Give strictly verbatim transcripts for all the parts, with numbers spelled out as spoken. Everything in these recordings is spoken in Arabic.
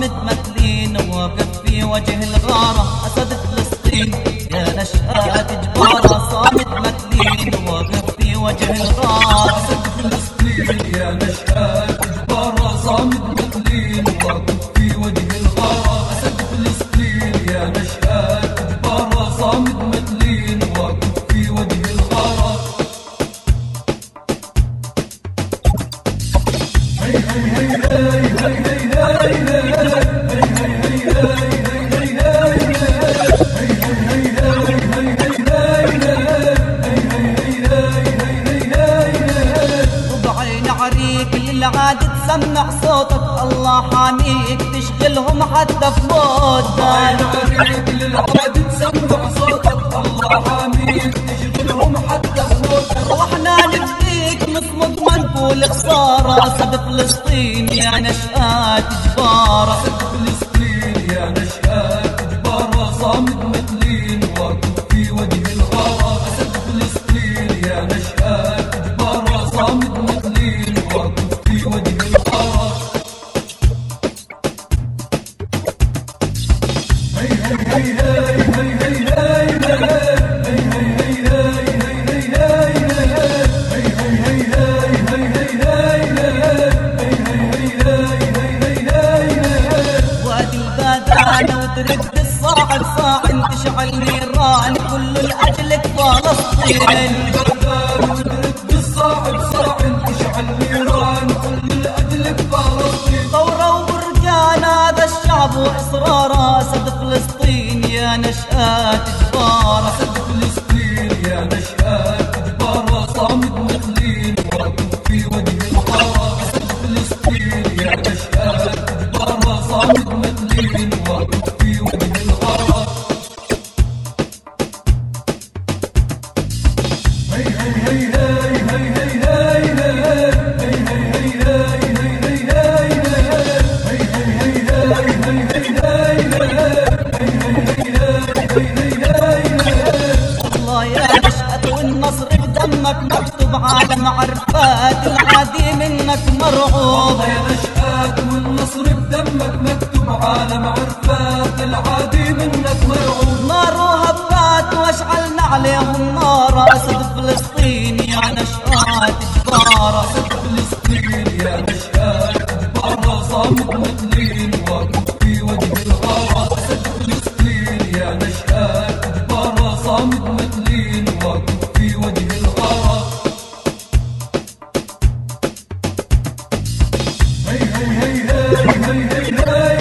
صامد مثلين واقف في وجه الغارة أسد فلسطين يا نشأة جبارة. صامد مثلين واقف في وجه الغارة أسد فلسطين يا نشأة جبارة. صامد مثلين واقف في وجه الغارة. أسد فلسطين يا نشأة جبارة. صامد مثلين واقف في وجه الغارة. هي هي هي هي هي العاد تسمع صوتك الله حاميك تشغلهم حتى في موت. عريق للعاد تسمع صوتك الله حاميك تشغلهم حتى في موت. واحنا نبديك نصمد منقول خسارة. أسد فلسطين يا نشأة جبارة. أسد فلسطين يا نشأة جبارة. صامد مثلين واقف في وجه الغارة. أسد فلسطين يا نشأة جبارة. صامد مثلين واقف في وجه الغارة. هي هي هي هي ترد الصاعد صاع تشعل نيران كل لأجلك فلسطين. ترد الصاعد صاع تشعل نيران كل لأجلك فلسطين. ثورة وبرجان هذا الشعب وإصراره. أسد فلسطين يا نشأة جبارة. أسد فلسطين يا نشأة جبارة. صامد مثلين واقف في وجه الغارة. أسد فلسطين يا نشأة جبارة. صامد مثلين واقف في وجه الغارة. هي هي هي هي الله يا نشأة والنصر بدمك مكتوب على معرفات العادي منك مرعوب. يا نشأة والنصر بدمك مكتوب على معرفات العادي منك مرعوب. نار وهبات واشعلنا عليهم نار. أسد فلسطين يا نشأة جبارة. أسد فلسطين يا نشأة جبارة. صامد مثلين واقف في وجه الغارة. أسد فلسطين يا نشأة جبارة. صامد مثلين واقف في وجه الغارة. هي هي هي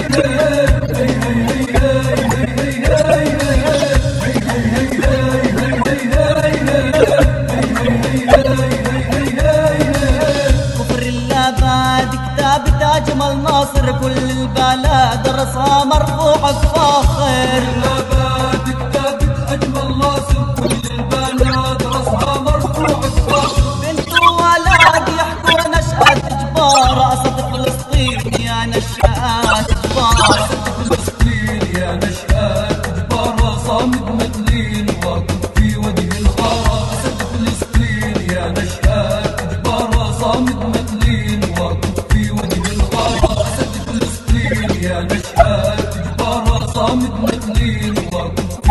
كفر اللاباد كتاب أجمل ناصر كل البلاد رصها مرفوع بفاخر. اللاباد كتابة أجمل ناصر كل البلاد رصها مرفوع بفاخر. بنت وولاد يحكوا نشأة جبارة. أسد فلسطين يا نشأة جبارة. أسد فلسطين يا نشأة جبارة. صامد مثلين واقف في وجه الغارة. أسد فلسطين يا نشأة جبارة. صامد مثلين واقف في وجه الغارة. أسد فلسطين يا نشأة جبارة. صامد مثلين واقف